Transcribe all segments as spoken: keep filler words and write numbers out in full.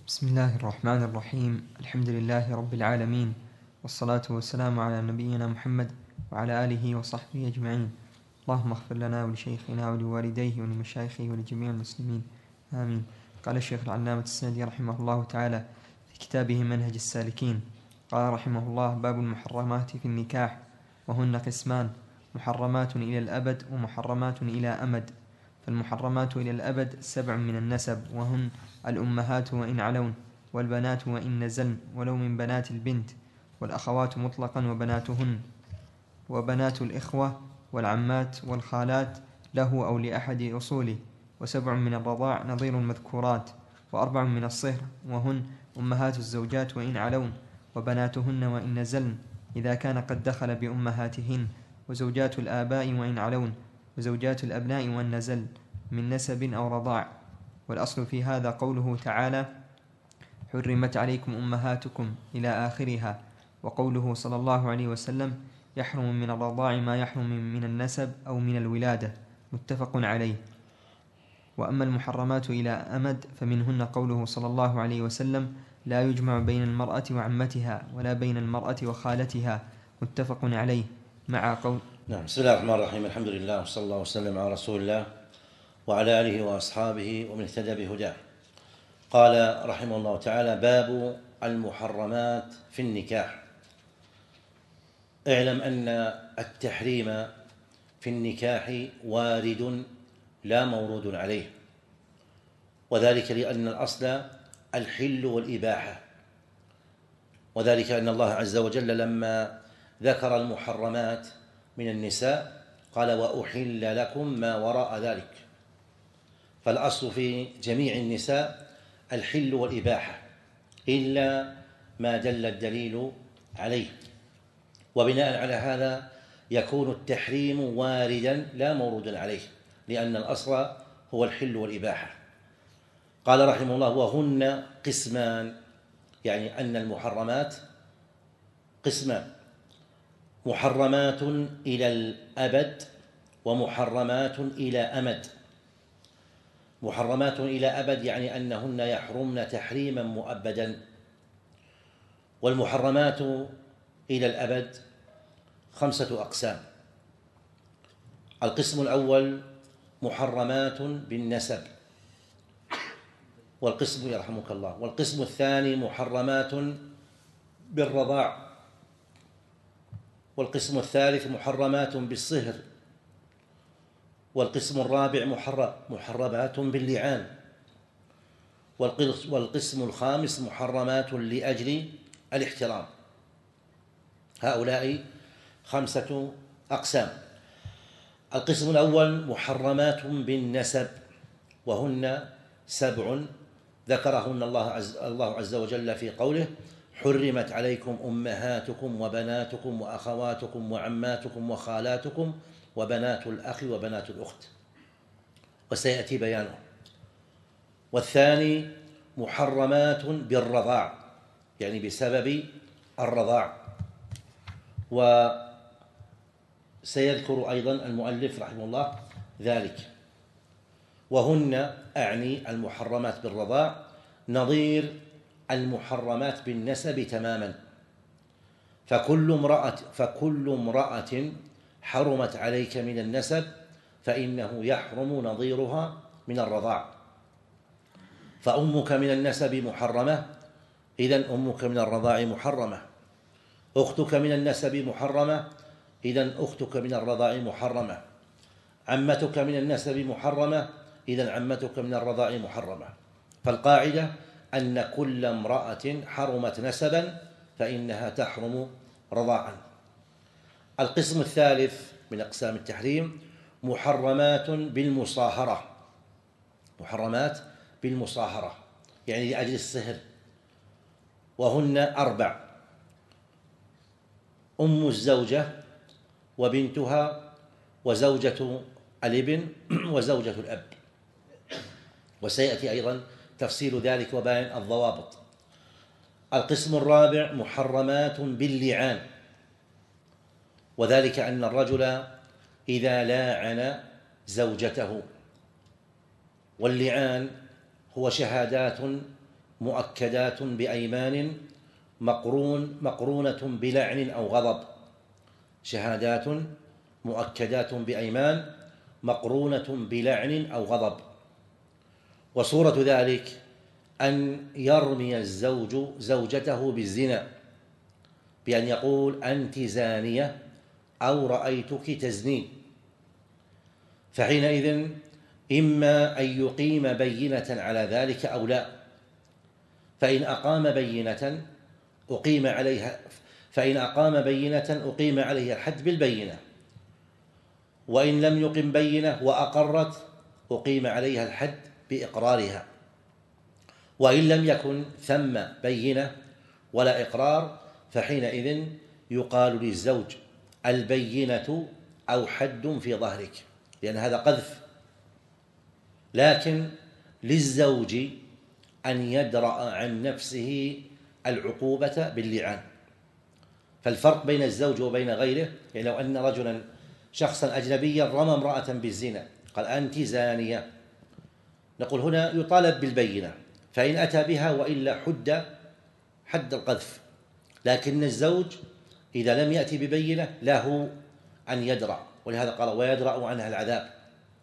بسم الله الرحمن الرحيم. الحمد لله رب العالمين، والصلاة والسلام على نبينا محمد وعلى آله وصحبه أجمعين. اللهم اغفر لنا ولشيخنا ولوالديه ولمشايخه ولجميع المسلمين، آمين. قال الشيخ العلامة السعدي رحمه الله تعالى في كتابه منهج السالكين، قال رحمه الله: باب المحرمات في النكاح، وهن قسمان: محرمات إلى الأبد ومحرمات إلى أمد. فالمحرمات إلى الأبد سبع من النسب، وهن الأمهات وإن علون، والبنات وإن نزلن ولو من بنات البنت، والأخوات مطلقا وبناتهن، وبنات الإخوة والعمات والخالات له أو لأحد أصوله. وسبع من الرضاع نظير المذكورات، وأربع من الصهر، وهن أمهات الزوجات وإن علون، وبناتهن وإن نزلن إذا كان قد دخل بأمهاتهن، وزوجات الآباء وإن علون، وزوجات الأبناء وإن نزل من نسب أو رضاع. والأصل في هذا قوله تعالى: حرمت عليكم أمهاتكم إلى آخرها، وقوله صلى الله عليه وسلم: يحرم من الرضاع ما يحرم من النسب أو من الولادة، متفق عليه. وأما المحرمات إلى أمد فمنهن قوله صلى الله عليه وسلم: لا يجمع بين المرأة وعمتها ولا بين المرأة وخالتها، متفق عليه، مع قول. نعم. بسم الله الرحمن الرحيم. الحمد لله، وصلى الله وسلم على رسول الله وعلى آله وأصحابه ومن اهتدى بهداه. قال رحمه الله تعالى: باب المحرمات في النكاح. اعلم أن التحريم في النكاح وارد لا مورود عليه، وذلك لأن الأصل الحل والإباحة، وذلك أن الله عز وجل لما ذكر المحرمات من النساء قال: وأحل لكم ما وراء ذلك. فالأصل في جميع النساء الحل والإباحة إلا ما دل الدليل عليه، وبناء على هذا يكون التحريم واردا لا مورودا عليه، لأن الأصل هو الحل والإباحة. قال رحمه الله: وهن قسمان، يعني أن المحرمات قسمان: محرمات إلى الأبد ومحرمات إلى أمد. محرمات إلى أبد يعني أنهن يحرمن تحريما مؤبدا. والمحرمات إلى الأبد خمسة أقسام. القسم الأول محرمات بالنسب، والقسم يرحمك الله والقسم الثاني محرمات بالرضاع، والقسم الثالث محرمات بالصهر، والقسم الرابع محرمات باللعان، والقسم الخامس محرمات لأجل الاحترام. هؤلاء خمسة أقسام. القسم الأول محرمات بالنسب، وهن سبع ذكرهن الله عز, الله عز وجل في قوله: حرمت عليكم أمهاتكم وبناتكم وأخواتكم وعماتكم وخالاتكم وبنات الأخ وبنات الأخت، وسيأتي بيانه. والثاني محرمات بالرضاع، يعني بسبب الرضاع، وسيذكر أيضا المؤلف رحمه الله ذلك. وهن أعني المحرمات بالرضاع نظير المحرمات بالنسب تماما. فكل امرأة فكل امرأة حرمت عليك من النسب فإنه يحرم نظيرها من الرضاع. فأمك من النسب محرمة، إذن أمك من الرضاع محرمة. أختك من النسب محرمة، إذن أختك من الرضاع محرمة. عمتك من النسب محرمة، إذن عمتك من الرضاع محرمة. فالقاعدة أن كل امرأة حرمت نسبا فإنها تحرم رضاعا. القسم الثالث من أقسام التحريم محرمات بالمصاهرة. محرمات بالمصاهرة يعني لأجل الصهر، وهن أربع: أم الزوجة وبنتها وزوجة الابن وزوجة الأب، وسيأتي أيضا تفصيل ذلك وبيان الضوابط. القسم الرابع محرمات باللعان، وذلك أن الرجل إذا لاعن زوجته، واللعان هو شهادات مؤكدات بأيمان مقرون مقرونة بلعن أو غضب. شهادات مؤكدات بأيمان مقرونة بلعن أو غضب. وصورة ذلك أن يرمي الزوج زوجته بالزنا بأن يقول أنت زانية أو رأيتك تزنين، فحينئذ إما أن يقيم بينة على ذلك أو لا، فإن أقام بينة أقيم عليها فإن أقام بينة أقيم عليها الحد بالبينة، وإن لم يقم بينة وأقرت أقيم عليها الحد بإقرارها، وإن لم يكن ثم بينة ولا إقرار فحينئذ يقال للزوج البينة أو حد في ظهرك، لأن هذا قذف. لكن للزوج أن يدرأ عن نفسه العقوبة باللعان. فالفرق بين الزوج وبين غيره، يعني لو أن رجلا شخصا أجنبيا رمى امرأة بالزنا قال أنت زانية، نقول هنا يطالب بالبينة، فإن أتى بها وإلا حد حد القذف. لكن الزوج إذا لم يأتي ببينة له أن يدرأ، ولهذا قال ويدرأ عنها العذاب،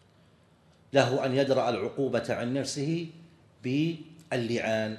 له أن يدرأ العقوبة عن نفسه باللعان.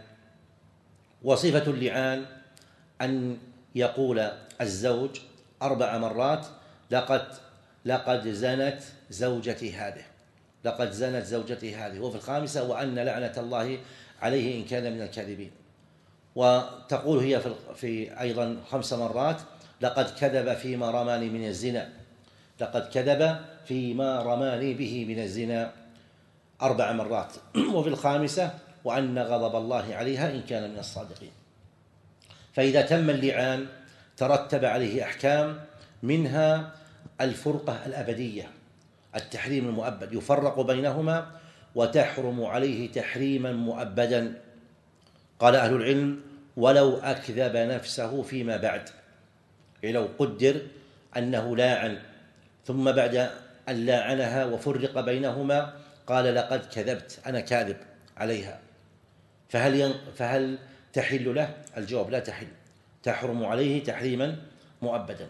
وصفة اللعان أن يقول الزوج أربع مرات لقد لقد زنت زوجتي هذه لقد زنت زوجتي هذه وفي الخامسة وأن لعنة الله عليه إن كان من الكاذبين. وتقول هي في, في أيضا خمس مرات لقد كذب فيما رماني من الزنا لقد كذب فيما رماني به من الزنا أربع مرات وفي الخامسة وأن غضب الله عليها إن كان من الصادقين. فإذا تم اللعان ترتب عليه أحكام، منها الفرقة الأبدية، التحريم المؤبد، يفرق بينهما وتحرم عليه تحريما مؤبدا. قال أهل العلم ولو أكذب نفسه فيما بعد، يعني لو قدر أنه لاعن ثم بعد أن لاعنها وفرق بينهما قال لقد كذبت أنا كاذب عليها، فهل فهل تحل له؟ الجواب لا تحل، تحرم عليه تحريما مؤبدا.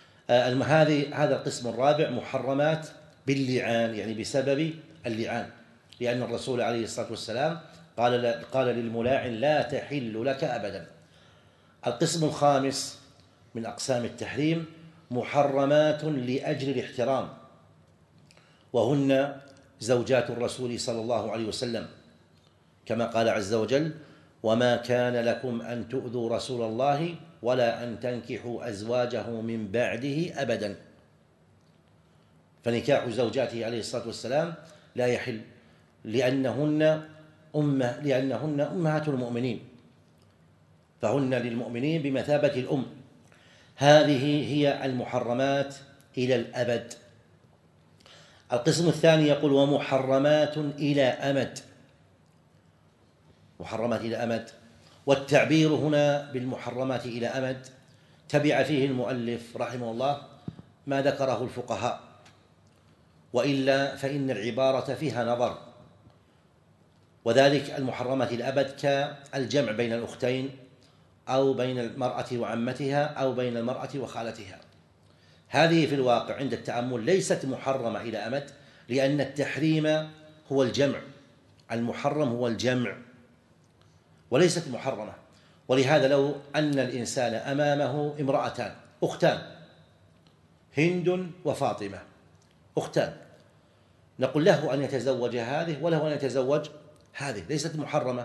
هذه هذا القسم الرابع محرمات باللعان، يعني بسبب اللعان، لأن الرسول عليه الصلاة والسلام قال قال للملاعن لا تحل لك أبدا. القسم الخامس من أقسام التحريم محرمات لأجل الاحترام، وهن زوجات الرسول صلى الله عليه وسلم، كما قال عز وجل وما كان لكم أن تؤذوا رسول الله ولا أن تنكحوا أزواجه من بعده أبدا. فنكاح زوجاته عليه الصلاة والسلام لا يحل، لأنهن أمة لأنهن أمهات المؤمنين، فهن للمؤمنين بمثابة الأم. هذه هي المحرمات إلى الأبد. القسم الثاني يقول ومحرمات إلى أمد، محرمات إلى أمد. والتعبير هنا بالمحرمات إلى أمد تبع فيه المؤلف رحمه الله ما ذكره الفقهاء، وإلا فإن العبارة فيها نظر، وذلك المحرمات إلى أبد كالجمع بين الأختين أو بين المرأة وعمتها أو بين المرأة وخالتها. هذه في الواقع عند التأمل ليست محرمة إلى أمد، لأن التحريم هو الجمع، المحرم هو الجمع وليست محرمة. ولهذا لو أن الإنسان أمامه امرأتان أختان هند وفاطمة أختان، نقول له أن يتزوج هذه وله أن يتزوج هذه، ليست محرمة،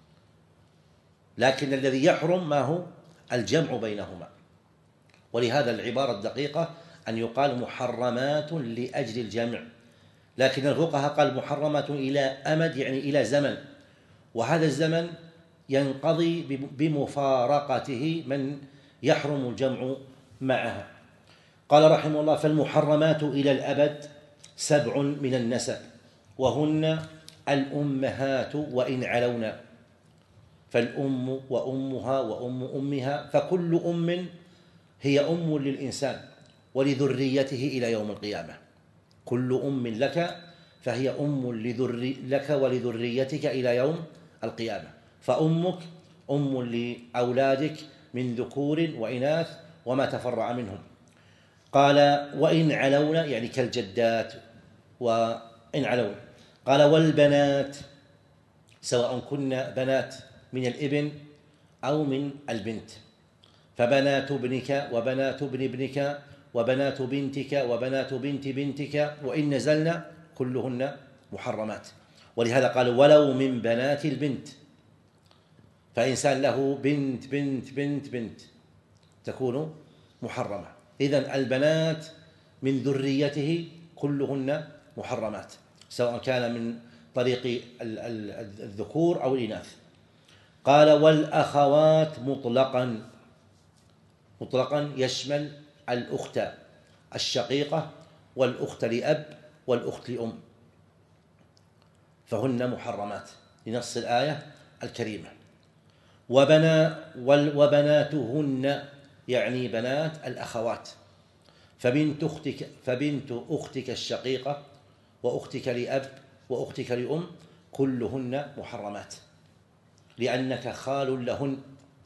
لكن الذي يحرم ما هو الجمع بينهما. ولهذا العبارة الدقيقة أن يقال محرمات لأجل الجمع، لكن الفقهاء قال محرمات إلى أمد يعني إلى زمن، وهذا الزمن ينقضي بمفارقته من يحرم الجمع معها. قال رحمه الله فالمحرمات إلى الأبد سبع من النسب، وهن الأمهات وإن علونا، فالأم وأمها وأم أمها، فكل أم هي أم للإنسان ولذريته إلى يوم القيامة. كل أم لك فهي أم لذري لك ولذريتك إلى يوم القيامة. فأمك أم لأولادك من ذكور وإناث وما تفرع منهم. قال وإن علون يعني كالجدات وإن علون. قال والبنات سواء كن بنات من الابن أو من البنت، فبنات ابنك وبنات ابن ابنك وبنات بنتك وبنات بنت بنتك وإن نزلن كلهن محرمات. ولهذا قال ولو من بنات البنت، فإنسان له بنت بنت بنت بنت تكون محرمة. إذن البنات من ذريته كلهن محرمات، سواء كان من طريق الذكور أو الإناث. قال والأخوات مطلقا، مطلقا يشمل الأخت الشقيقة والأخت لأب والأخت لأم، فهن محرمات لنص الآية الكريمة. وبنا وبناتهن يعني بنات الأخوات، فبنت أختك فبنت أختك الشقيقة وأختك لأب وأختك لأم كلهن محرمات، لأنك خال لهن،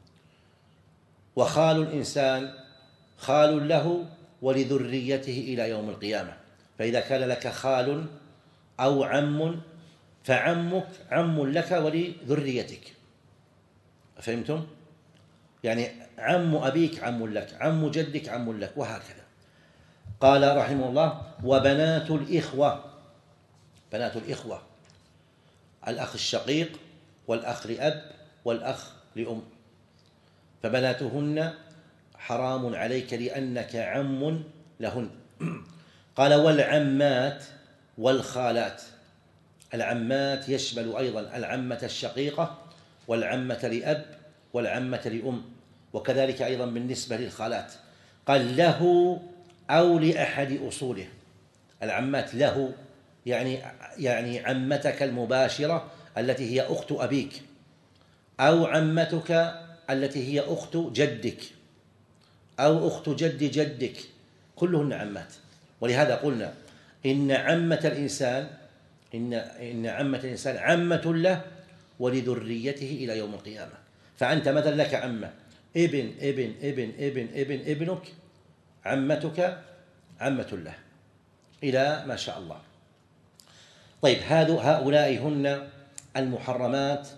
وخال الإنسان خال له ولذريته إلى يوم القيامة. فإذا كان لك خال أو عم فعمك عم لك ولذريتك، فهمتم؟ يعني عم أبيك عم لك، عم جدك عم لك، وهكذا. قال رحمه الله وبنات الإخوة، بنات الإخوة الأخ الشقيق والأخ لأب والأخ لأم، فبناتهن حرام عليك لأنك عم لهن. قال والعمات والخالات، العمات يشمل أيضا العمة الشقيقة والعمة لأب والعمة لأم، وكذلك أيضا بالنسبة للخالات. قال له أو لأحد أصوله، العمات له يعني يعني عمتك المباشرة التي هي أخت أبيك، أو عمتك التي هي أخت جدك، أو أخت جد جدك، كلهن عمات. ولهذا قلنا إن عمة الإنسان إن إن عمة الإنسان عمة له ولذريته إلى يوم القيامة. فأنت مثلا لك عمة ابن ابن ابن ابن ابن ابنك، عمتك عمة له إلى ما شاء الله. طيب هؤلاء هن المحرمات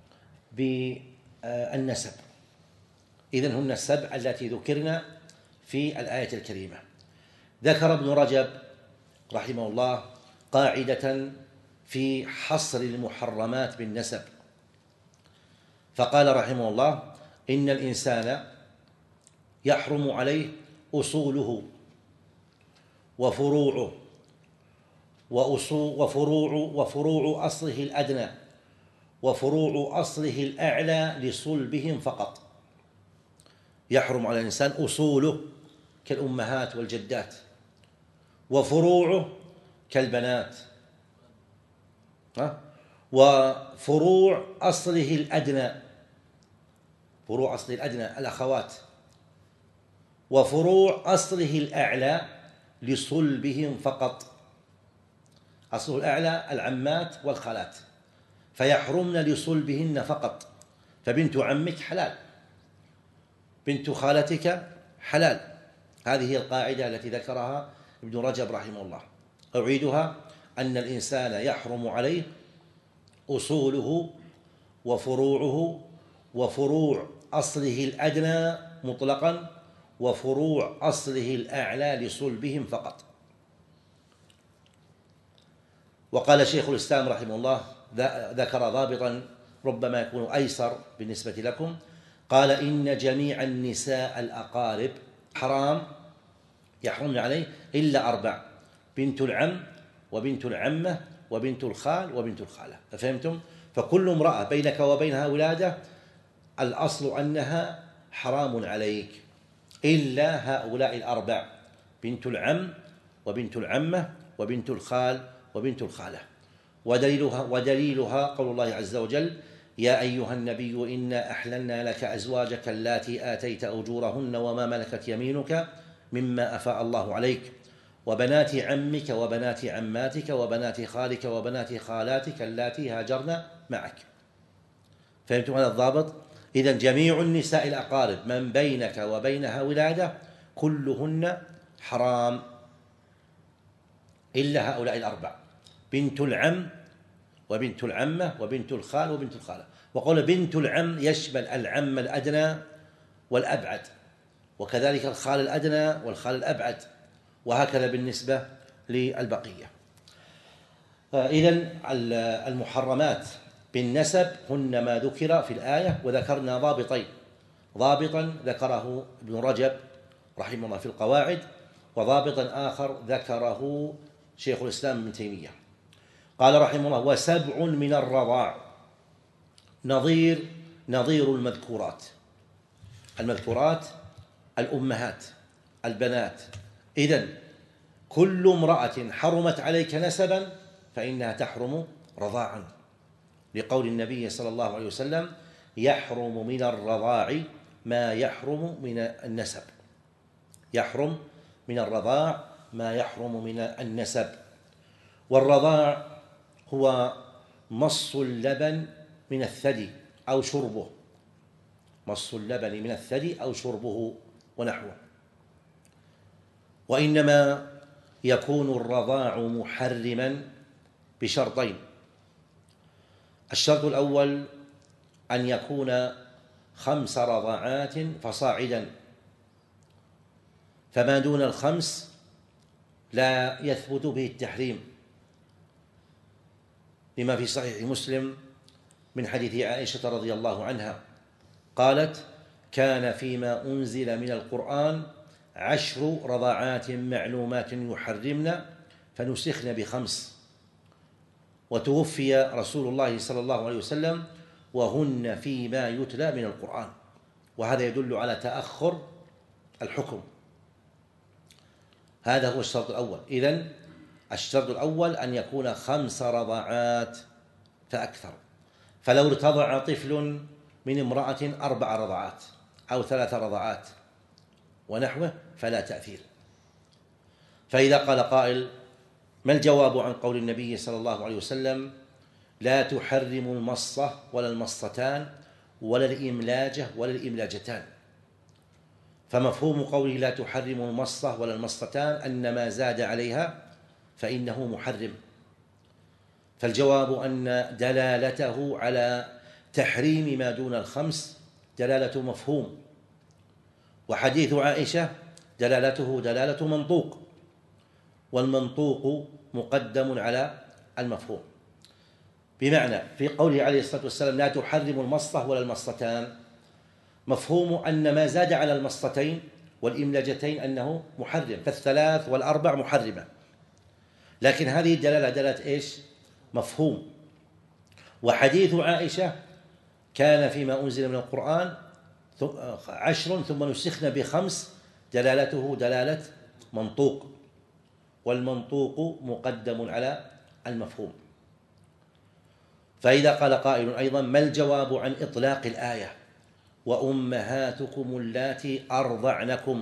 بالنسب. إذن هن السبع التي ذكرنا في الآية الكريمة. ذكر ابن رجب رحمه الله قاعدة في حصر المحرمات بالنسب، فقال رحمه الله إن الإنسان يحرم عليه أصوله وفروعه وفروع وفروع أصله الأدنى وفروع أصله الأعلى لصلبهم فقط. يحرم على الإنسان أصوله كالأمهات والجدات، وفروعه كالبنات، وفروع أصله الأدنى، فروع أصله الأدنى الأخوات، وفروع أصله الأعلى لصلبهم فقط. أصله الأعلى العمات والخالات، فيحرمن لصلبهن فقط. فبنت عمك حلال، بنت خالتك حلال. هذه هي القاعدة التي ذكرها ابن رجب رحمه الله. أعيدها: أن الإنسان يحرم عليه أصوله وفروعه وفروع أصله الأدنى مطلقا وفروع أصله الأعلى لصلبهم فقط. وقال شيخ الإسلام رحمه الله ذكر ضابطا ربما يكون أيسر بالنسبة لكم، قال إن جميع النساء الأقارب حرام يحرمن عليه إلا أربع: بنت العم وبنت العمة وبنت الخال وبنت الخالة. ففهمتم؟ فكل امرأة بينك وبينها ولادة الأصل أنها حرام عليك إلا هؤلاء الأربع: بنت العم وبنت العمة وبنت الخال وبنت الخالة. ودليلها ودليلها قول الله عز وجل: يا أيها النبي إنا أحللنا لك أزواجك اللاتي آتيت أجورهن وما ملكت يمينك مما أفاء الله عليك وبنات عمك وبنات عماتك وبنات خالك وبنات خالاتك اللاتي هاجرن معك. فهمتم هذا الضابط؟ إذن جميع النساء الأقارب من بينك وبينها ولادة كلهن حرام إلا هؤلاء الأربع: بنت العم وبنت العمة وبنت الخال وبنت الخالة. وقول بنت العم يشمل العم الأدنى والأبعد، وكذلك الخال الأدنى والخال الأبعد، وهكذا بالنسبة للبقية. إذن المحرمات بالنسب هن ما ذكر في الآية، وذكرنا ضابطين: ضابطا ذكره ابن رجب رحمه الله في القواعد، وضابطا آخر ذكره شيخ الإسلام ابن تيمية. قال رحمه الله: وسبع من الرضاع نظير نظير المذكورات. المذكورات الأمهات البنات. إذن كل امرأة حرمت عليك نسبا فإنها تحرم رضاعا، لقول النبي صلى الله عليه وسلم: يحرم من الرضاع ما يحرم من النسب. يحرم من الرضاع ما يحرم من النسب. والرضاع هو مص اللبن من الثدي أو شربه، مص اللبن من الثدي أو شربه ونحوه. وإنما يكون الرضاع محرما بشرطين: الشرط الأول أن يكون خمس رضاعات فصاعدا، فما دون الخمس لا يثبت به التحريم، لما في صحيح مسلم من حديث عائشة رضي الله عنها قالت: كان فيما أنزل من القرآن عشر رضاعات معلومات يحرمن فنسخن بخمس، وتوفي رسول الله صلى الله عليه وسلم وهن فيما يتلى من القرآن. وهذا يدل على تأخر الحكم. هذا هو الشرط الأول. إذن الشرط الأول أن يكون خمس رضاعات فأكثر. فلو ارتضع طفل من امرأة أربع رضعات أو ثلاث رضعات ونحوه فلا تأثير. فإذا قال قائل: ما الجواب عن قول النبي صلى الله عليه وسلم: لا تحرم المصة ولا المصتان ولا الإملاجة ولا الإملاجتان؟ فمفهوم قوله لا تحرم المصة ولا المصتان أن ما زاد عليها فإنه محرم. فالجواب أن دلالته على تحريم ما دون الخمس دلالة مفهوم، وحديث عائشة دلالته دلالة منطوق، والمنطوق مقدم على المفهوم. بمعنى في قوله عليه الصلاة والسلام: لا تحرم المصة ولا المصتان، مفهوم أن ما زاد على المصتين والإملاجتين أنه محرم، فالثلاث والأربع محرمة. لكن هذه الدلالة دلالة إيش؟ مفهوم. وحديث عائشة: كان فيما أنزل من القرآن عشر ثم نسخن بخمس، دلالته دلالة منطوق، والمنطوق مقدم على المفهوم. فإذا قال قائل أيضا: ما الجواب عن إطلاق الآية وأمهاتكم اللاتي أرضعنكم؟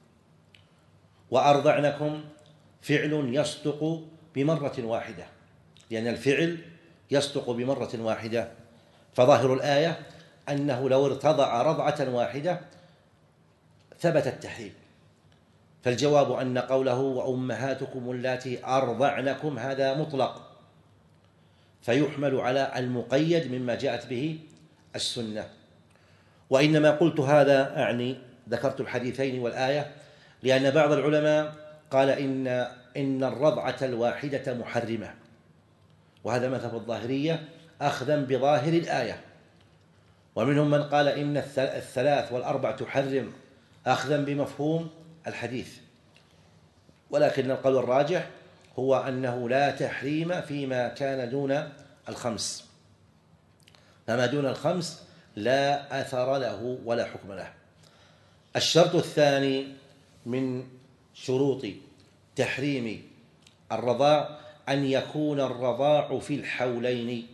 وأرضعنكم فعل يصدق بمرة واحدة، لأن الفعل يصدق بمرة واحدة، فظاهر الآية أنه لو ارتضع رضعة واحدة ثبت التحريم. فالجواب أن قوله وأمهاتكم اللاتي أرضعنكم هذا مطلق، فيحمل على المقيد مما جاءت به السنة. وإنما قلت هذا أعني ذكرت الحديثين والآية لأن بعض العلماء قال إن إن الرضعة الواحدة محرمة، وهذا مذهب الظاهرية أخذا بظاهر الآية. ومنهم من قال إن الثلاث والأربع تحرم أخذا بمفهوم الحديث. ولكن القول الراجح هو أنه لا تحريم فيما كان دون الخمس، فما دون الخمس لا أثر له ولا حكم له. الشرط الثاني من شروط تحريم الرضاع أن يكون الرضاع في الحولين،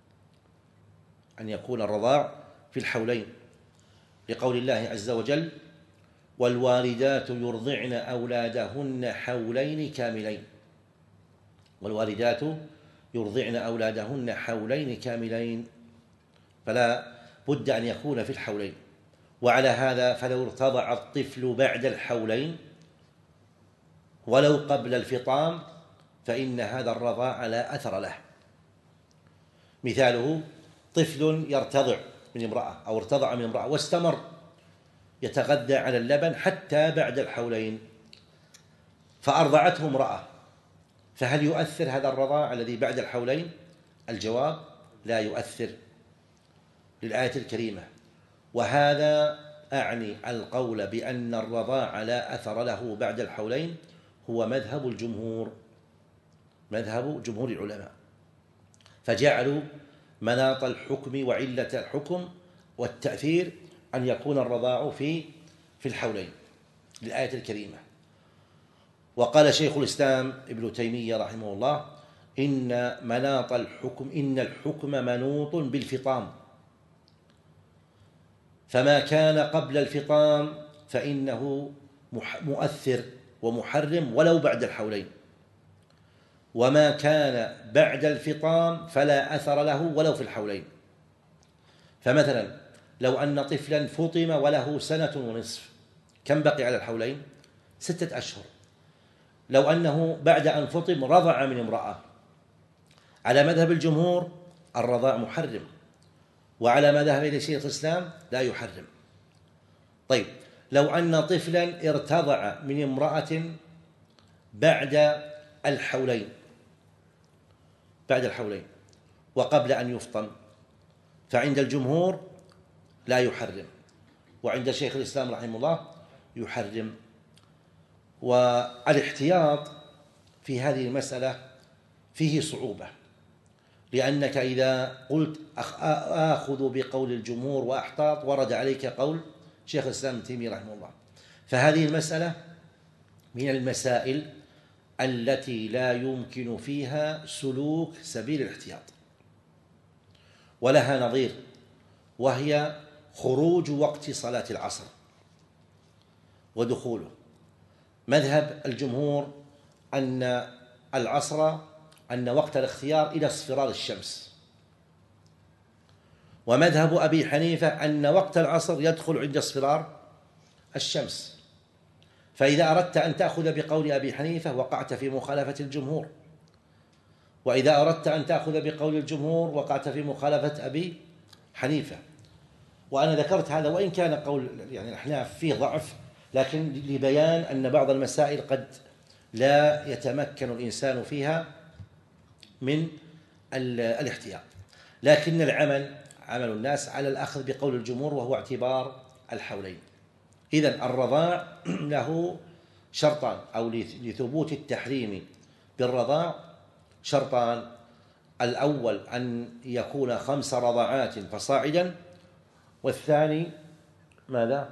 أن يكون الرضاع في الحولين، لقول الله عز وجل: والوالدات يرضعن أولادهن حولين كاملين. والوالدات يرضعن أولادهن حولين كاملين، فلا بد أن يكون في الحولين. وعلى هذا فلو ارتضع الطفل بعد الحولين ولو قبل الفطام فإن هذا الرضاع لا أثر له. مثاله طفل يرتضع من امرأة أو ارتضع من امرأة واستمر يتغذى على اللبن حتى بعد الحولين فأرضعته امرأة، فهل يؤثر هذا الرضاع الذي بعد الحولين؟ الجواب لا يؤثر للآية الكريمة. وهذا أعني القول بأن الرضاع لا أثر له بعد الحولين هو مذهب الجمهور، مذهب جمهور العلماء، فجعلوا مناط الحكم وعلة الحكم والتأثير أن يكون الرضاع في في الحولين للآية الكريمة. وقال شيخ الإسلام ابن تيمية رحمه الله إن مناط الحكم إن الحكم منوط بالفطام، فما كان قبل الفطام فإنه مؤثر ومحرم ولو بعد الحولين، وما كان بعد الفطام فلا أثر له ولو في الحولين. فمثلا لو أن طفلا فطم وله سنة ونصف كم بقي على الحولين؟ ستة أشهر. لو أنه بعد أن فطم رضع من امرأة، على مذهب الجمهور الرضاع محرم، وعلى ما ذهب إليه شيخ الإسلام لا يحرم. طيب لو أن طفلا ارتضع من امرأة بعد الحولين بعد الحولين وقبل أن يفطم، فعند الجمهور لا يحرم، وعند شيخ الإسلام رحمه الله يحرم. والاحتياط في هذه المسألة فيه صعوبة، لأنك إذا قلت آخذ بقول الجمهور وأحتاط ورد عليك قول شيخ الإسلام ابن تيمية رحمه الله، فهذه المسألة من المسائل التي لا يمكن فيها سلوك سبيل الاحتياط. ولها نظير، وهي خروج وقت صلاة العصر ودخوله. مذهب الجمهور أن العصر أن وقت الاختيار إلى اصفرار الشمس، ومذهب أبي حنيفة أن وقت العصر يدخل عند اصفرار الشمس. فإذا أردت أن تأخذ بقول أبي حنيفة وقعت في مخالفة الجمهور، وإذا أردت أن تأخذ بقول الجمهور وقعت في مخالفة أبي حنيفة. وأنا ذكرت هذا وإن كان قول يعني الأحناف فيه ضعف، لكن لبيان أن بعض المسائل قد لا يتمكن الإنسان فيها من الاحتياط، لكن العمل عمل الناس على الأخذ بقول الجمهور وهو اعتبار الحولين. إذن الرضاع له شرطان، أو لثبوت التحريم بالرضاع شرطان: الأول أن يكون خمس رضعات فصاعدا، والثاني ماذا؟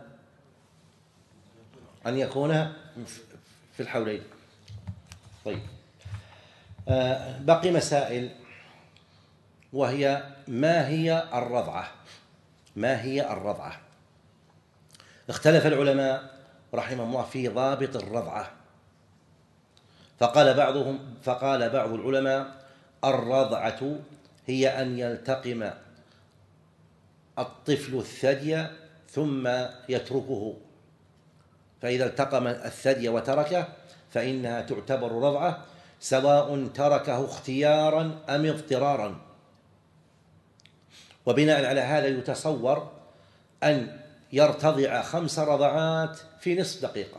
أن يكون في الحولين. طيب آه بقي مسائل، وهي ما هي الرضعة؟ ما هي الرضعة؟ اختلف العلماء رحمهم الله في ضابط الرضعة، فقال بعضهم فقال بعض العلماء: الرضعة هي أن يلتقم الطفل الثدي ثم يتركه، فإذا التقم الثدي وتركه فإنها تعتبر رضعة، سواء تركه اختيارا أم اضطرارا. وبناء على هذا يتصور أن يرتضع خمس رضعات في نصف دقيقة،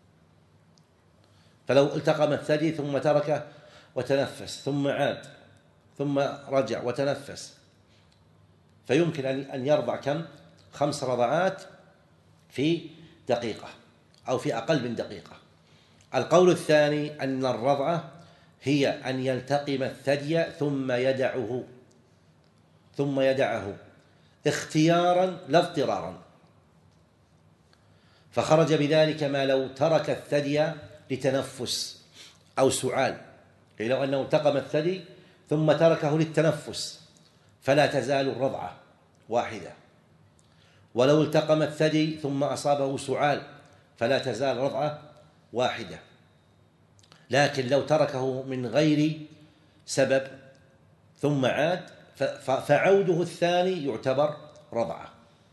فلو التقم الثدي ثم تركه وتنفس ثم عاد ثم رجع وتنفس، فيمكن أن يرضع كم؟ خمس رضعات في دقيقة أو في أقل من دقيقة. القول الثاني أن الرضعة هي أن يلتقم الثدي ثم يدعه ثم يدعه اختيارا لا اضطرارا، فخرج بذلك ما لو ترك الثدي لتنفس أو سعال، يعني لو أنه التقم الثدي ثم تركه للتنفس فلا تزال الرضعة واحدة، ولو التقم الثدي ثم أصابه سعال فلا تزال رضعة واحدة. لكن لو تركه من غير سبب ثم عاد فعوده الثاني يعتبر رضعة.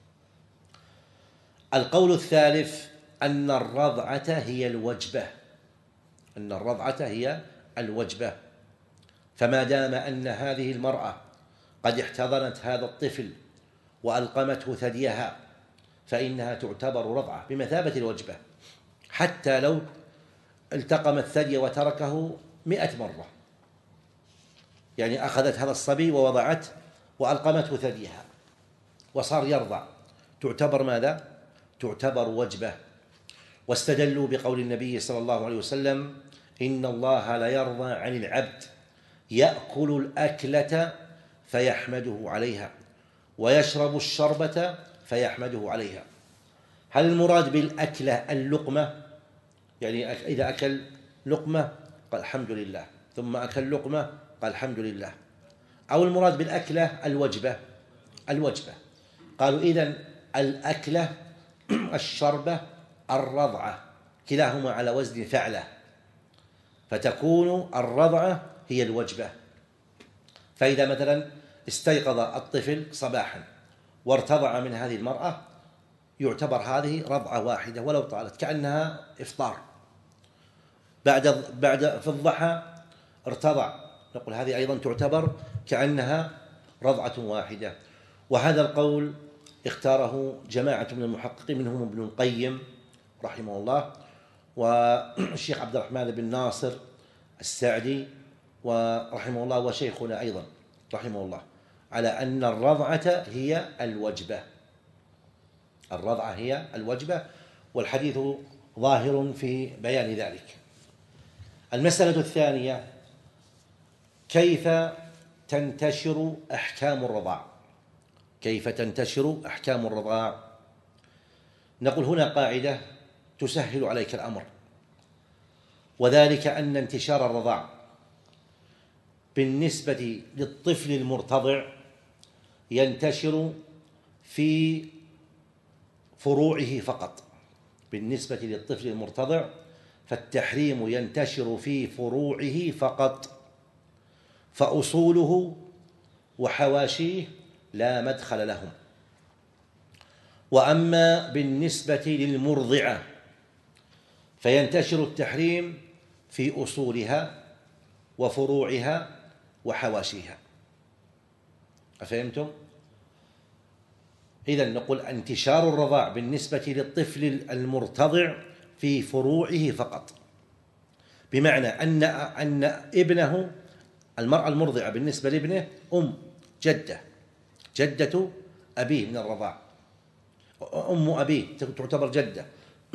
القول الثالث أن الرضعة هي الوجبة، أن الرضعة هي الوجبة، فما دام أن هذه المرأة قد احتضنت هذا الطفل وألقمته ثديها فإنها تعتبر رضعة بمثابة الوجبة، حتى لو التقم الثدي وتركه مئة مرة، يعني أخذت هذا الصبي ووضعته وألقمته ثديها وصار يرضع، تعتبر ماذا؟ تعتبر وجبة. واستدلوا بقول النبي صلى الله عليه وسلم: إن الله لا يرضى عن العبد يأكل الأكلة فيحمده عليها ويشرب الشربة فيحمده عليها. هل المراد بالأكلة اللقمة؟ يعني إذا أكل لقمة قال الحمد لله، ثم أكل لقمة قال الحمد لله، أو المراد بالأكلة الوجبة؟ الوجبة. قالوا إذن الأكلة الشربة الرضعة كلاهما على وزن فعلة، فتكون الرضعة هي الوجبة. فإذا مثلا استيقظ الطفل صباحا وارتضع من هذه المرأة يعتبر هذه رضعة واحدة ولو طالت، كأنها إفطار. بعد بعد في الضحى ارتضع، نقول هذه أيضا تعتبر كأنها رضعة واحدة. وهذا القول اختاره جماعة من المحققين منهم ابن القيم رحمه الله والشيخ عبد الرحمن بن ناصر السعدي ورحمه الله وشيخنا أيضا رحمه الله، على أن الرضعة هي الوجبة، الرضعة هي الوجبة، والحديث ظاهر في بيان ذلك. المسألة الثانية: كيف تنتشر أحكام الرضاع؟ كيف تنتشر أحكام الرضاع؟ نقول هنا قاعدة تسهل عليك الأمر، وذلك أن انتشار الرضاع بالنسبة للطفل المرتضع ينتشر في فروعه فقط. بالنسبة للطفل المرتضع فالتحريم ينتشر في فروعه فقط، فأصوله وحواشيه لا مدخل لهم. وأما بالنسبة للمرضعة فينتشر التحريم في أصولها وفروعها وحواشيها. أفهمتم؟ إذن نقول انتشار الرضاع بالنسبة للطفل المرتضع في فروعه فقط، بمعنى أن أن ابنه، المرأة المرضعة بالنسبة لابنه أم جدة، جدة أبيه من الرضاع، أم أبيه تعتبر جدة،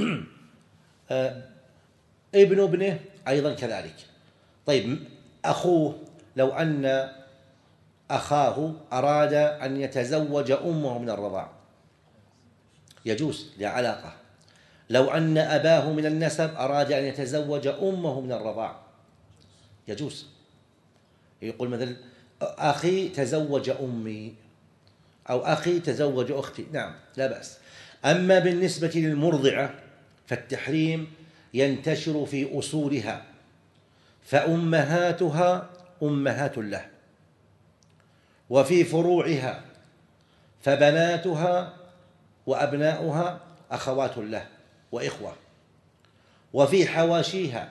ابن ابنه أيضا كذلك. طيب أخوه، لو أن أخاه أراد أن يتزوج أمه من الرضاع يجوز، لا علاقة. لو أن أباه من النسب أراد أن يتزوج أمه من الرضاع يجوز. يقول مثلا أخي تزوج أمي أو أخي تزوج أختي، نعم لا بأس. أما بالنسبة للمرضعة فالتحريم ينتشر في أصولها، فأمهاتها أمهات له، وفي فروعها فبناتها وأبناؤها أخوات له وإخوة، وفي حواشيها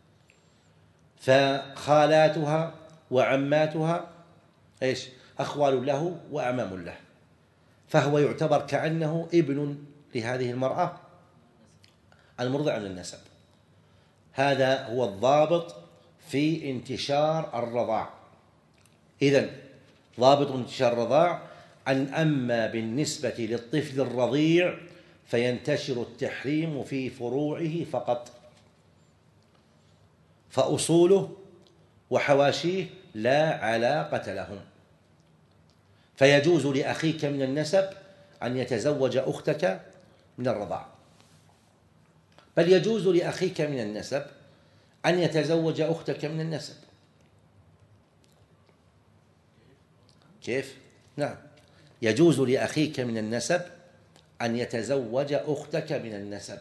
فخالاتها وعماتها إيش؟ أخوال له وأعمام له، فهو يعتبر كأنه ابن لهذه المرأة المرضعة من النسب. هذا هو الضابط في انتشار الرضاع. إذن ضابط انتشار الرضاع أن أما بالنسبة للطفل الرضيع فينتشر التحريم في فروعه فقط، فأصوله وحواشيه لا علاقة لهم. فيجوز لأخيك من النسب أن يتزوج أختك من الرضاع، بل يجوز لأخيك من النسب أن يتزوج أختك من النسب. كيف؟ نعم، يجوز لأخيك من النسب أن يتزوج أختك من النسب.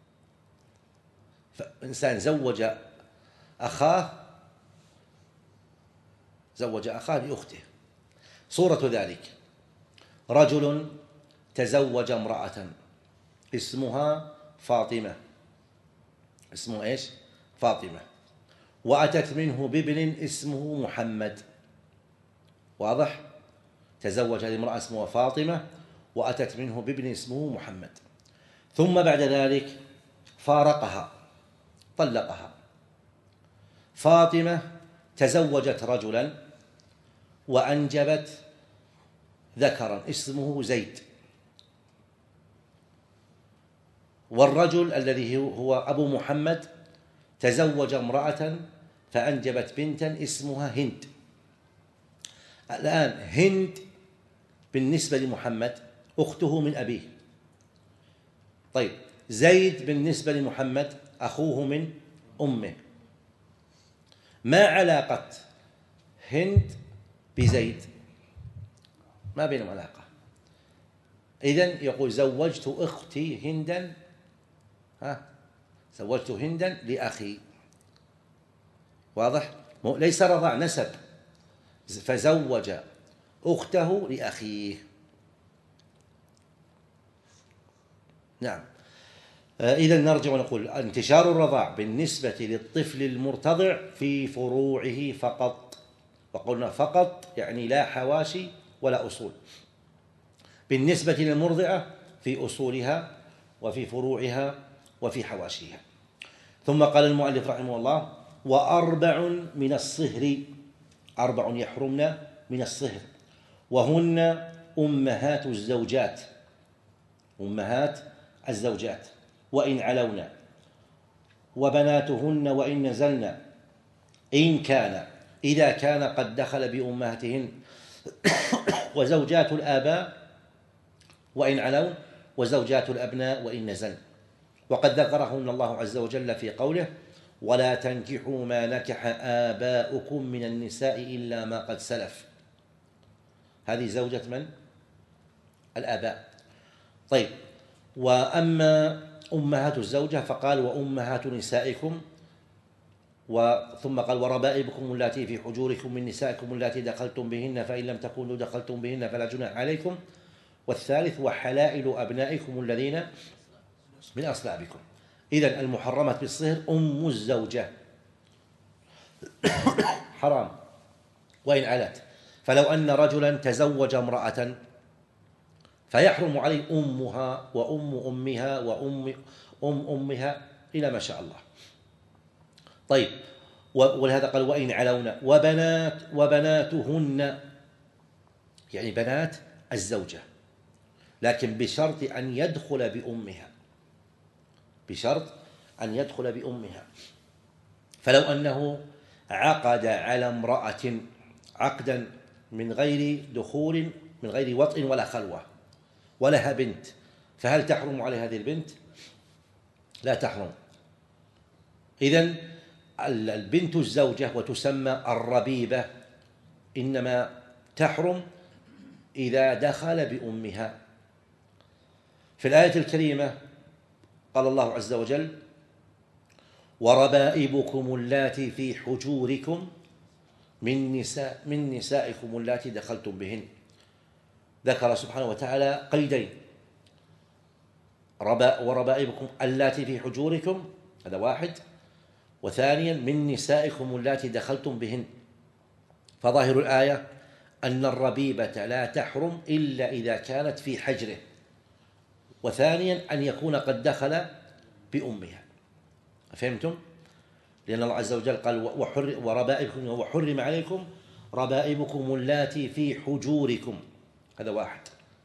فإنسان زوج أخاه زوج أخاه لأخته. صورة ذلك: رجل تزوج امرأة اسمها فاطمة، اسمه إيش؟ فاطمة، وأتت منه بابن اسمه محمد. واضح؟ تزوج هذه امرأة اسمها فاطمة وأتت منه بابن اسمه محمد، ثم بعد ذلك فارقها، طلقها. فاطمة تزوجت رجلا وأنجبت ذكرا اسمه زيد، والرجل الذي هو أبو محمد تزوج امرأة فأنجبت بنتا اسمها هند. الآن هند بالنسبة لمحمد أخته من أبيه، طيب زيد بالنسبة لمحمد أخوه من أمه. ما علاقة هند بزيد؟ ما بينهم علاقة. إذن يقول زوجت أختي هندا، ها زوجت هندا لأخي. واضح؟ ليس رضاع، نسب، فزوج أخته لأخيه. نعم. إذا نرجع ونقول انتشار الرضاع بالنسبة للطفل المرتضع في فروعه فقط، وقلنا فقط يعني لا حواشي ولا أصول. بالنسبة للمرضعة في أصولها وفي فروعها وفي حواشيها. ثم قال المؤلف رحمه الله: وأربع من الصهر، أربع يحرمن من الصهر، وهن أمهات الزوجات، أمهات الزوجات وإن علونا، وبناتهن وإن نزلن، إن كان إذا كان قد دخل بأمهاتهن، وزوجات الآباء وإن علون، وزوجات الأبناء وإن نزلن. وقد ذكرهن الله عز وجل في قوله: ولا تنكحوا ما نكح آباؤكم من النساء إلا ما قد سلف. هذه زوجة من؟ الآباء. طيب، وأما أمهات الزوجة فقال: وأمهات نسائكم، وثم قال: وربائبكم اللاتي في حجوركم من نسائكم اللاتي دخلتم بهن، فإن لم تكونوا دخلتم بهن فلا جناح عليكم. والثالث: وحلائل أبنائكم الذين من أصلابكم. إذن المحرمات بالصهر أم الزوجة حرام وإن علت. فلو أن رجلا تزوج امرأة فيحرم عليه أمها وأم أمها وأم أم أمها إلى ما شاء الله. طيب، ولهذا قال: وإن علونا، وبنات وبناتهن، يعني بنات الزوجة، لكن بشرط أن يدخل بأمها، بشرط أن يدخل بأمها. فلو أنه عقد على امرأة عقدا من غير دخول، من غير وطء ولا خلوة، ولها بنت، فهل تحرم عليه هذه البنت؟ لا تحرم. إذن البنت الزوجة وتسمى الربيبة إنما تحرم إذا دخل بأمها. في الآية الكريمة قال الله عز وجل: وربائبكم اللاتي في حجوركم من نساء من نسائكم اللاتي دخلتم بهن. ذكر سبحانه وتعالى قيدين: وربائبكم اللاتي في حجوركم، هذا واحد، وثانيا من نسائكم اللاتي دخلتم بهن. فظاهر الآية أن الربيبة لا تحرم إلا إذا كانت في حجره، وثانيا أن يكون قد دخل بأمها. فهمتم؟ لأن الله عز وجل قال: وربائبكم، وحرم عليكم ربائبكم اللاتي في حجوركم، هذا واحد.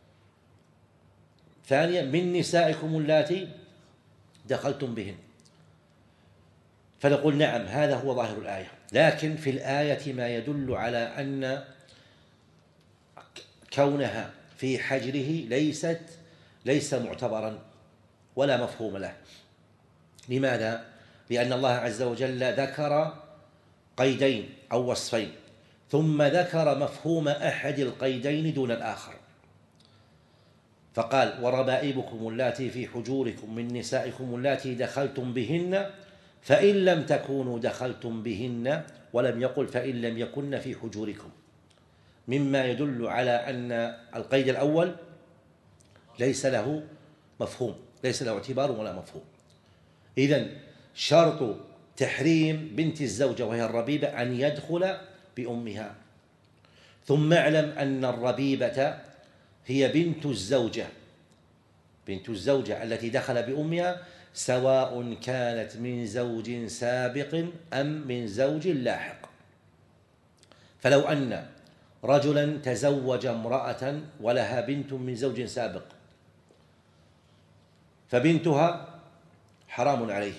ثانيا من نسائكم اللاتي دخلتم بهن. فنقول نعم، هذا هو ظاهر الآية، لكن في الآية ما يدل على أن كونها في حجره ليست ليس معتبرا ولا مفهوم له. لماذا؟ لأن الله عز وجل ذكر قيدين أو وصفين، ثم ذكر مفهوم أحد القيدين دون الآخر، فقال: وربائبكم اللاتي في حجوركم من نسائكم اللاتي دخلتم بهن، فإن لم تكونوا دخلتم بهن، ولم يقل فإن لم يكن في حجوركم. مما يدل على أن القيد الأول ليس له مفهوم، ليس له اعتبار ولا مفهوم. إذن شرط تحريم بنت الزوجة وهي الربيبة أن يدخل بأمها. ثم اعلم أن الربيبة هي بنت الزوجة، بنت الزوجة التي دخل بأمها، سواء كانت من زوج سابق أم من زوج لاحق. فلو أن رجلا تزوج امرأة ولها بنت من زوج سابق فبنتها حرام عليه،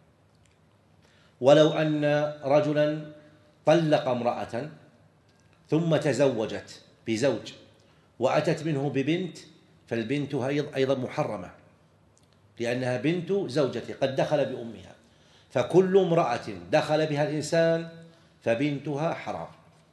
ولو أن رجلا طلق امرأة ثم تزوجت بزوج وأتت منه ببنت فالبنت أيضا محرمة، لأنها بنت زوجته قد دخل بأمها. فكل امرأة دخل بها الإنسان فبنتها حرام،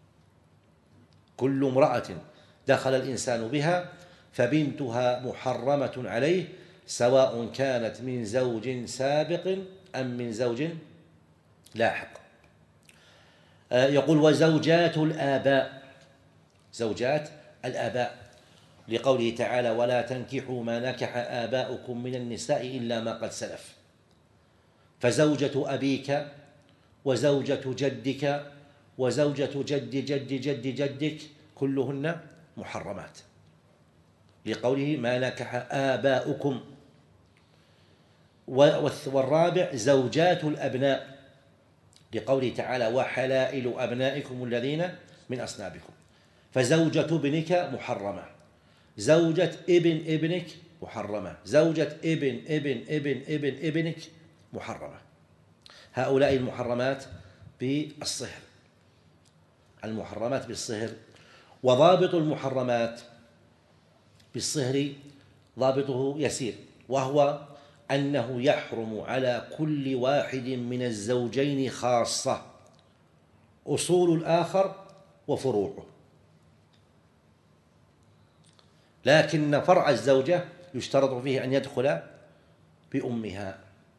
كل امرأة دخل الإنسان بها فبنتها محرمة عليه، سواء كانت من زوج سابق أم من زوج لاحق. يقول وزوجات الآباء، زوجات الآباء، لقوله تعالى ولا تنكحوا ما نكح آباؤكم من النساء إلا ما قد سلف. فزوجة أبيك وزوجة جدك وزوجة جد جد جد جدك كلهن محرمات، لقوله ما نكح آباؤكم. والرابع زوجات الأبناء، لقوله تعالى وحلائل أبنائكم الذين من أصلابكم. فزوجة ابنك محرمة، زوجة ابن ابنك محرمة، زوجة ابن ابن ابن ابن ابنك محرمة. هؤلاء المحرمات بالصهر، المحرمات بالصهر. وضابط المحرمات بالصهر ضابطه يسير، وهو أنه يحرم على كل واحد من الزوجين خاصة أصول الآخر وفروعه، لكن فرع الزوجة يشترط فيه أن يدخل بأمها.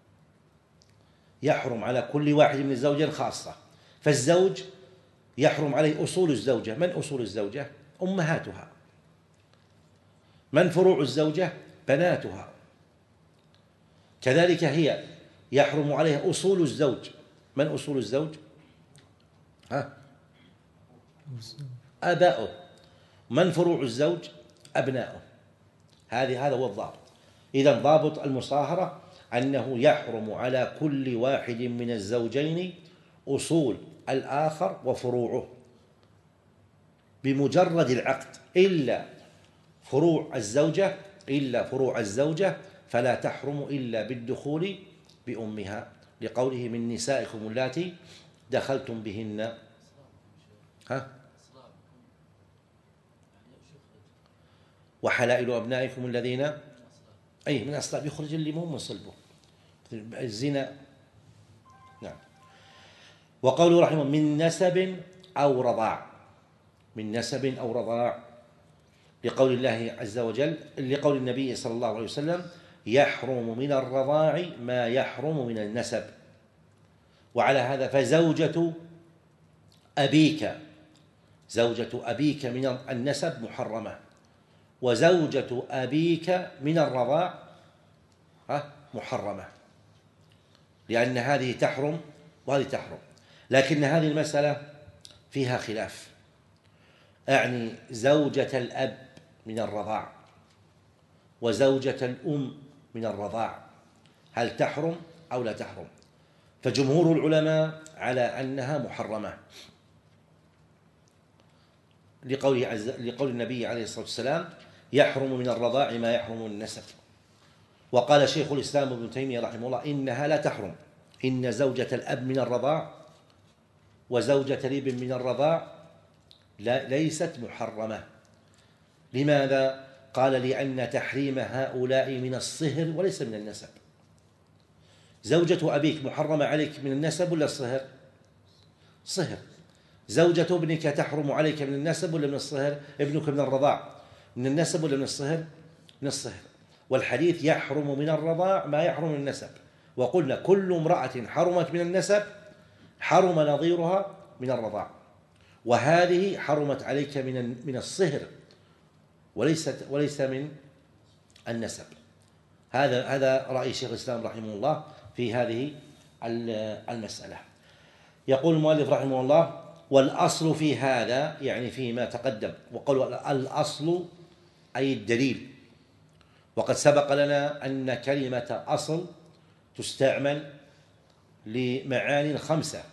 يحرم على كل واحد من الزوجين خاصة. فالزوج يحرم عليه أصول الزوجة. من أصول الزوجة؟ أمهاتها. من فروع الزوجة؟ بناتها. كذلك هي يحرم عليها أصول الزوج. من أصول الزوج؟ ها؟ آباؤه. من فروع الزوج؟ أبناؤه. هذه هذا هو الضابط. إذن ضابط المصاهرة أنه يحرم على كل واحد من الزوجين أصول الآخر وفروعه بمجرد العقد، إلا فروع الزوجة إلا فروع الزوجة فلا تحرم إلا بالدخول بأمها، لقوله من نسائكم اللاتي دخلتم بهن. ها؟ وحلائل أبنائكم الذين أي من أصلاب، يخرج اللي مو من صلبه الزنا. نعم. وقوله رحمه من نسب أو رضاع، من نسب أو رضاع، لقول الله عز وجل، لقول النبي صلى الله عليه وسلم يحرم من الرضاع ما يحرم من النسب. وعلى هذا فزوجة أبيك، زوجة أبيك من النسب محرمة، وزوجة أبيك من الرضاع محرمة، لأن هذه تحرم وهذه تحرم. لكن هذه المسألة فيها خلاف، أعني زوجة الأب من الرضاع وزوجة الأم من الرضاع هل تحرم أو لا تحرم؟ فجمهور العلماء على أنها محرمة، لقول, عز... لقول النبي عليه الصلاة والسلام يحرم من الرضاع ما يحرم من النسب. وقال شيخ الإسلام ابن تيمية رحمه الله إنها لا تحرم، إن زوجة الأب من الرضاع وزوجة الابن من الرضاع لا ليست محرمة. لماذا؟ قال لأن تحريم هؤلاء من الصهر وليس من النسب. زوجة أبيك محرمة عليك من النسب ولا الصهر؟ صهر. زوجة ابنك تحرم عليك من النسب ولا من الصهر؟ ابنك من الرضاع من النسب ولا من الصهر؟ من الصهر. والحديث يحرم من الرضاع ما يحرم من النسب، وقلنا كل امرأة حرمت من النسب حرم نظيرها من الرضاع. وهذه حرمت عليك من من الصهر وليست وليس من النسب. هذا هذا رأي شيخ الإسلام رحمه الله في هذه المسألة. يقول المؤلف رحمه الله: والأصل في هذا، يعني فيما تقدم، وقول الأصل أي الدليل. وقد سبق لنا أن كلمة أصل تستعمل لمعاني خمسة.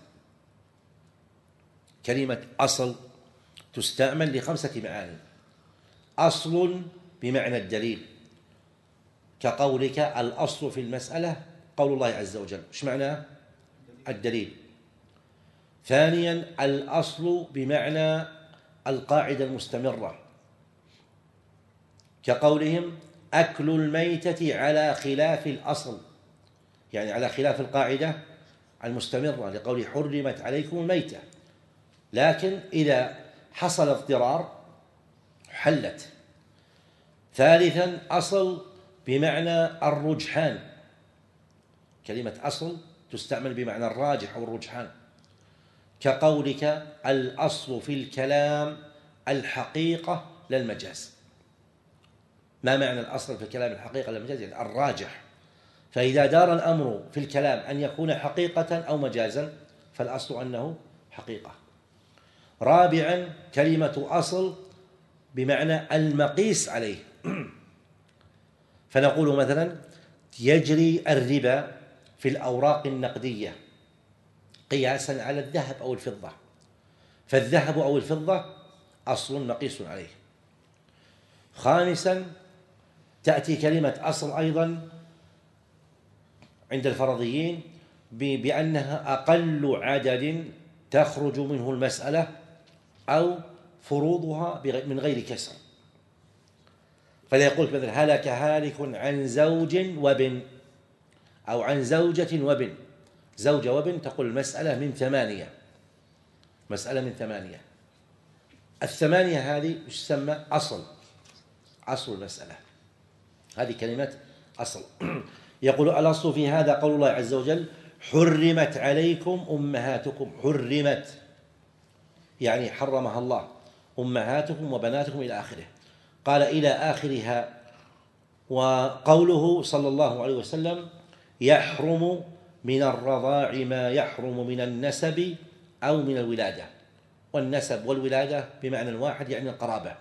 كلمة أصل تستعمل لخمسة معاني. أصل بمعنى الدليل، كقولك الأصل في المسألة قول الله عز وجل، إيش معناه؟ الدليل. ثانيا الأصل بمعنى القاعدة المستمرة، كقولهم أكل الميتة على خلاف الأصل، يعني على خلاف القاعدة المستمرة، لقول حرمت عليكم الميتة، لكن إذا حصل اضطرار حلت. ثالثا أصل بمعنى الرجحان، كلمة أصل تستعمل بمعنى الراجح أو الرجحان، كقولك الأصل في الكلام الحقيقة لا المجاز. ما معنى الأصل في الكلام الحقيقة لا المجاز؟ يعني الراجح. فإذا دار الأمر في الكلام أن يكون حقيقة أو مجازا فالأصل أنه حقيقة. رابعا كلمة أصل بمعنى المقيس عليه، فنقول مثلا يجري الربا في الأوراق النقدية قياسا على الذهب أو الفضة، فالذهب أو الفضة أصل مقيس عليه. خامسا تأتي كلمة أصل أيضا عند الفرضيين بأنها أقل عدد تخرج منه المسألة أو فروضها من غير كسر. فلا يقول مثلا هلك هالك عن زوج وبن، أو عن زوجة وبن. زوجة وبن تقول المسألة من ثمانية، مسألة من ثمانية. الثمانية هذه تسمى أصل، أصل المسألة، هذه كلمة أصل. يقول الأصل في هذا قول الله عز وجل حرمت عليكم أمهاتكم. حرمت يعني حرمها الله، أمهاتكم وبناتكم إلى آخره. قال إلى آخرها. وقوله صلى الله عليه وسلم يحرم من الرضاع ما يحرم من النسب أو من الولادة. والنسب والولادة بمعنى واحد، يعني القرابة.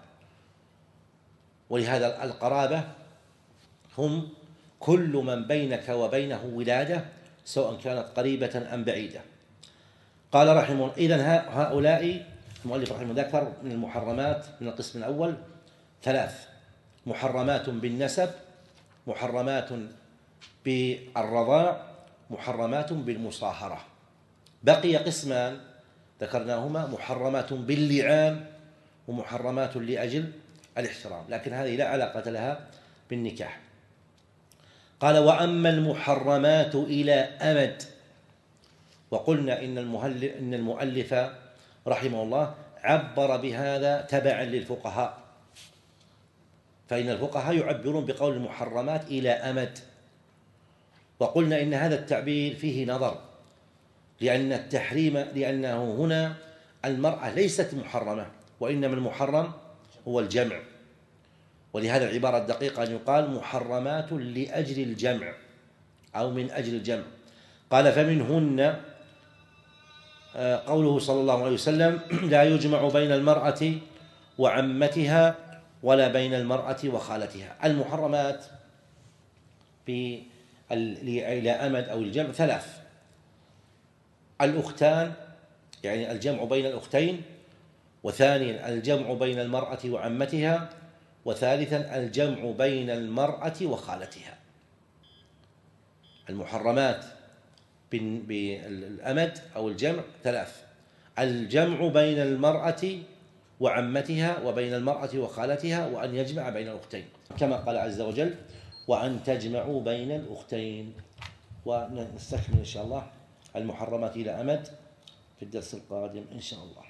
ولهذا القرابة هم كل من بينك وبينه ولادة، سواء كانت قريبة أم بعيدة. قال رحمه الله إذن هؤلاء المؤلف رحمه الله ذكر من المحرمات من القسم الأول ثلاث: محرمات بالنسب، محرمات بالرضاع، محرمات بالمصاهرة. بقي قسمان ذكرناهما: محرمات باللعان ومحرمات لأجل الاحترام، لكن هذه لا علاقة لها بالنكاح. قال وأما المحرمات إلى أمد. وقلنا إن إن المؤلف رحمه الله عبر بهذا تبعا للفقهاء، فإن الفقهاء يعبرون بقول المحرمات إلى أمد. وقلنا إن هذا التعبير فيه نظر، لأن التحريم لأنه هنا المرأة ليست محرمة، وإنما المحرم هو الجمع. ولهذا العبارة الدقيقة أن يقال محرمات لأجل الجمع أو من أجل الجمع. قال فمنهن قوله صلى الله عليه وسلم لا يجمع بين المرأة وعمتها ولا بين المرأة وخالتها. المحرمات إلى أمد أو الجمع ثلاث: الأختان، يعني الجمع بين الأختين، وثانيا الجمع بين المرأة وعمتها، وثالثا الجمع بين المرأة وخالتها. المحرمات بالأمد أو الجمع ثلاث: الجمع بين المرأة وعمتها وبين المرأة وخالتها، وأن يجمع بين الأختين، كما قال عز وجل وأن تجمعوا بين الأختين. ونستكمل إن شاء الله المحرمات إلى أمد في الدرس القادم إن شاء الله.